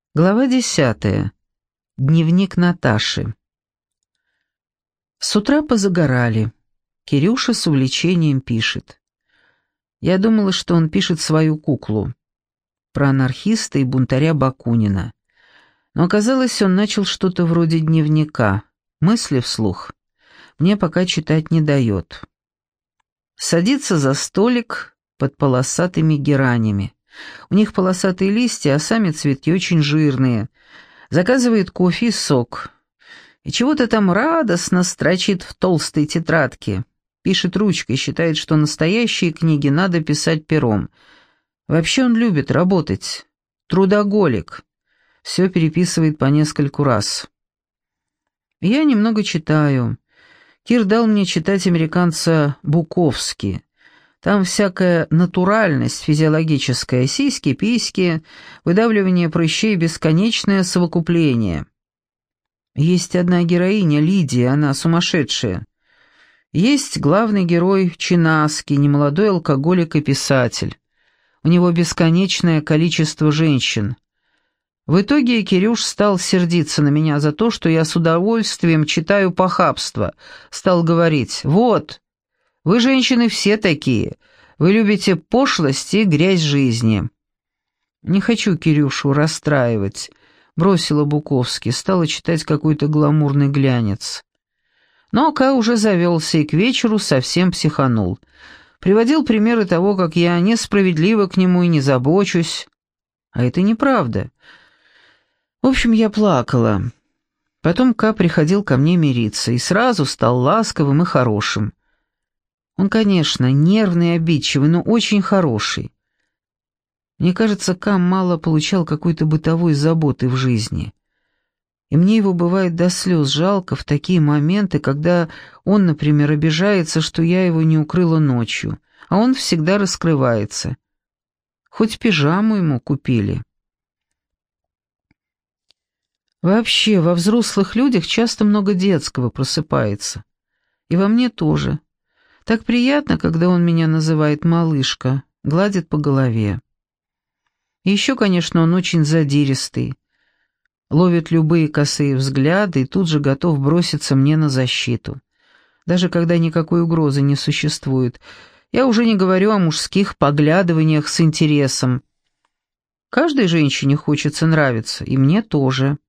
Глава 10. Дневник Наташи. С утра позагорали. Кирюша с увлечением пишет. Я думала, что он пишет свою куклу. Про анархиста и бунтаря Бакунина. Но оказалось, он начал что-то вроде дневника. Мысли вслух. Мне пока читать не дает. Садится за столик под полосатыми геранями. У них полосатые листья, а сами цветки очень жирные. Заказывает кофе и сок. И чего-то там радостно строчит в толстой тетрадке. Пишет ручкой, считает, что настоящие книги надо писать пером. Вообще он любит работать. Трудоголик. Все переписывает по нескольку раз. Я немного читаю. Кир дал мне читать американца Буковски. Там всякая натуральность физиологическая, сиськи, письки, выдавливание прыщей, бесконечное совокупление. Есть одна героиня, Лидия, она сумасшедшая. Есть главный герой Чинаски, немолодой алкоголик и писатель. У него бесконечное количество женщин. В итоге Кирюш стал сердиться на меня за то, что я с удовольствием читаю похабство. Стал говорить: «Вот, вы, женщины, все такие. Вы любите пошлость и грязь жизни». Не хочу Кирюшу расстраивать. Бросила Буковский, стала читать какой-то гламурный глянец. Но Ка уже завелся и к вечеру совсем психанул. Приводил примеры того, как я несправедливо к нему и не забочусь. А это неправда. В общем, я плакала. Потом Ка приходил ко мне мириться и сразу стал ласковым и хорошим. Он, конечно, нервный и обидчивый, но очень хороший. Мне кажется, Кам мало получал какой-то бытовой заботы в жизни. И мне его бывает до слез жалко в такие моменты, когда он, например, обижается, что я его не укрыла ночью, а он всегда раскрывается. Хоть пижаму ему купили. Вообще, во взрослых людях часто много детского просыпается. И во мне тоже. Так приятно, когда он меня называет малышка, гладит по голове. И еще, конечно, он очень задиристый, ловит любые косые взгляды и тут же готов броситься мне на защиту. Даже когда никакой угрозы не существует. Я уже не говорю о мужских поглядываниях с интересом. Каждой женщине хочется нравиться, и мне тоже.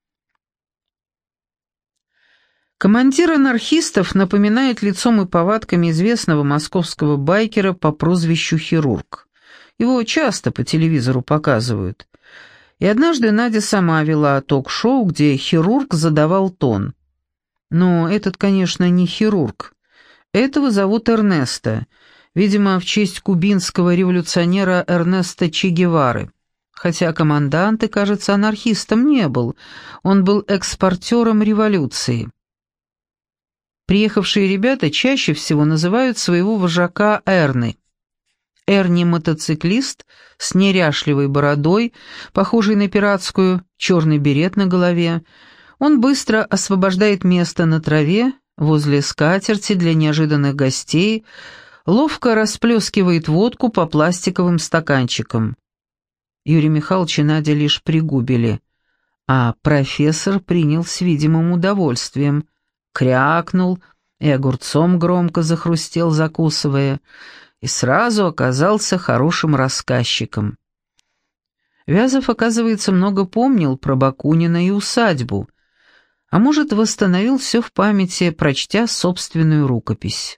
Командир анархистов напоминает лицом и повадками известного московского байкера по прозвищу Хирург. Его часто по телевизору показывают. И однажды Надя сама вела ток-шоу, где Хирург задавал тон. Но этот, конечно, не Хирург. Этого зовут Эрнесто, видимо, в честь кубинского революционера Эрнесто Че Гевары. Хотя командант и, кажется, анархистом не был. Он был экспортером революции. Приехавшие ребята чаще всего называют своего вожака Эрни. Эрни — мотоциклист с неряшливой бородой, похожей на пиратскую, черный берет на голове. Он быстро освобождает место на траве, возле скатерти для неожиданных гостей, ловко расплескивает водку по пластиковым стаканчикам. Юрия Михайловича и Надя лишь пригубили, а профессор принял с видимым удовольствием, крякнул и огурцом громко захрустел, закусывая, и сразу оказался хорошим рассказчиком. Вязов, оказывается, много помнил про Бакунина и усадьбу, а может, восстановил все в памяти, прочтя собственную рукопись.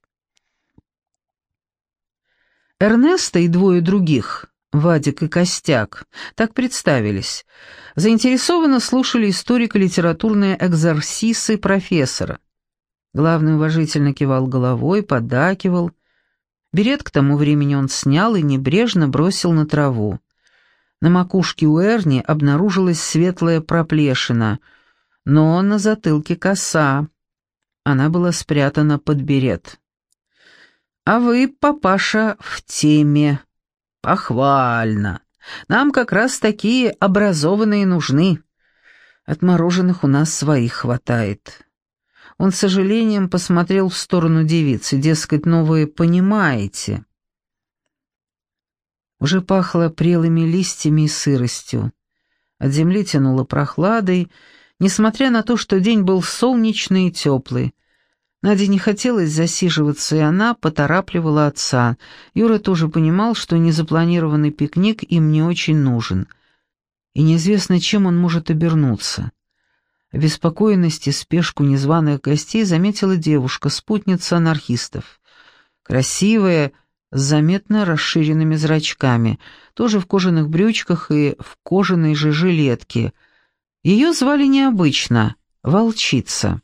Эрнесто и двое других, Вадик и Костяк, так представились, заинтересованно слушали историко-литературные экзерсисы профессора. Главный уважительно кивал головой, поддакивал. Берет к тому времени он снял и небрежно бросил на траву. На макушке у Эрни обнаружилась светлая проплешина, но на затылке коса. Она была спрятана под берет. «А вы, папаша, в теме. Похвально. Нам как раз такие образованные нужны. Отмороженных у нас своих хватает». Он с сожалением посмотрел в сторону девицы, дескать, ну вы понимаете. Уже пахло прелыми листьями и сыростью. От земли тянуло прохладой, несмотря на то, что день был солнечный и теплый. Наде не хотелось засиживаться, и она поторапливала отца. Юра тоже понимал, что незапланированный пикник им не очень нужен. И неизвестно, чем он может обернуться. Обеспокоенность и спешку незваных гостей заметила девушка, спутница анархистов. Красивая, с заметно расширенными зрачками, тоже в кожаных брючках и в кожаной же жилетке. Ее звали необычно — Волчица.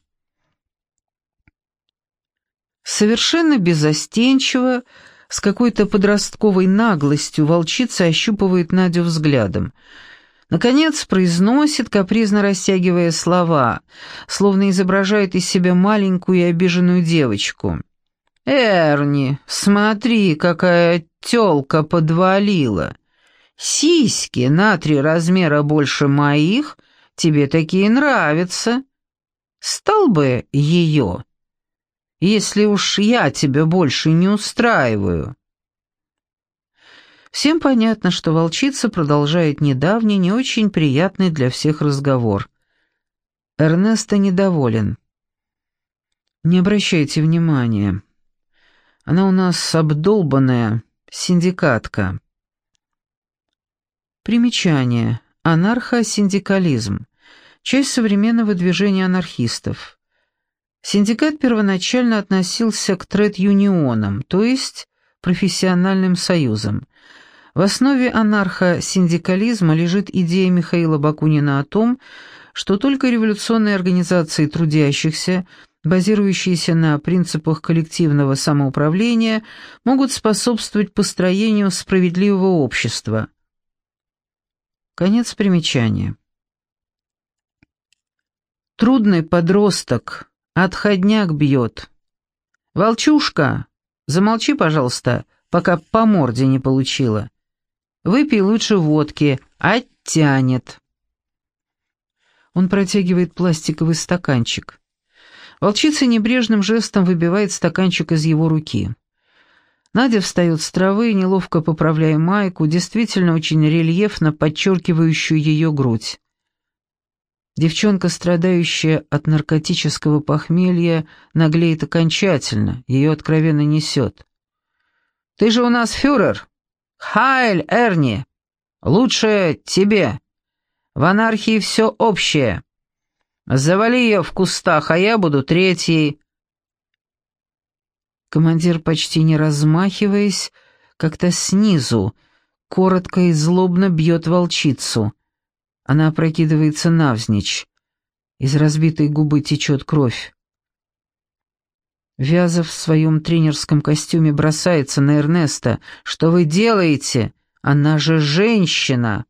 Совершенно беззастенчиво, с какой-то подростковой наглостью Волчица ощупывает Надю взглядом. Наконец произносит, капризно растягивая слова, словно изображает из себя маленькую и обиженную девочку. «Эрни, смотри, какая тёлка подвалила! Сиськи на 3 размера больше моих, тебе такие нравятся. Стал бы её, если уж я тебя больше не устраиваю». Всем понятно, что Волчица продолжает недавний, не очень приятный для всех разговор. Эрнесто недоволен. «Не обращайте внимания. Она у нас обдолбанная синдикатка». Примечание. Анархосиндикализм. Часть современного движения анархистов. Синдикат первоначально относился к тред-юнионам, то есть профессиональным союзам. В основе анархосиндикализма лежит идея Михаила Бакунина о том, что только революционные организации трудящихся, базирующиеся на принципах коллективного самоуправления, могут способствовать построению справедливого общества. Конец примечания. Трудный подросток, отходняк бьет. «Волчушка, замолчи, пожалуйста, пока по морде не получила. Выпей лучше водки, оттянет». Он протягивает пластиковый стаканчик. Волчица небрежным жестом выбивает стаканчик из его руки. Надя встает с травы, неловко поправляя майку, действительно очень рельефно подчеркивающую ее грудь. Девчонка, страдающая от наркотического похмелья, наглеет окончательно, ее откровенно несет. «Ты же у нас фюрер! Хайль, Эрни! Лучше тебе! В анархии все общее! Завали ее в кустах, а я буду 3-й!» Командир, почти не размахиваясь, как-то снизу, коротко и злобно бьет Волчицу. Она опрокидывается навзничь. Из разбитой губы течет кровь. Вязов в своем тренерском костюме бросается на Эрнеста. «Что вы делаете? Она же женщина!»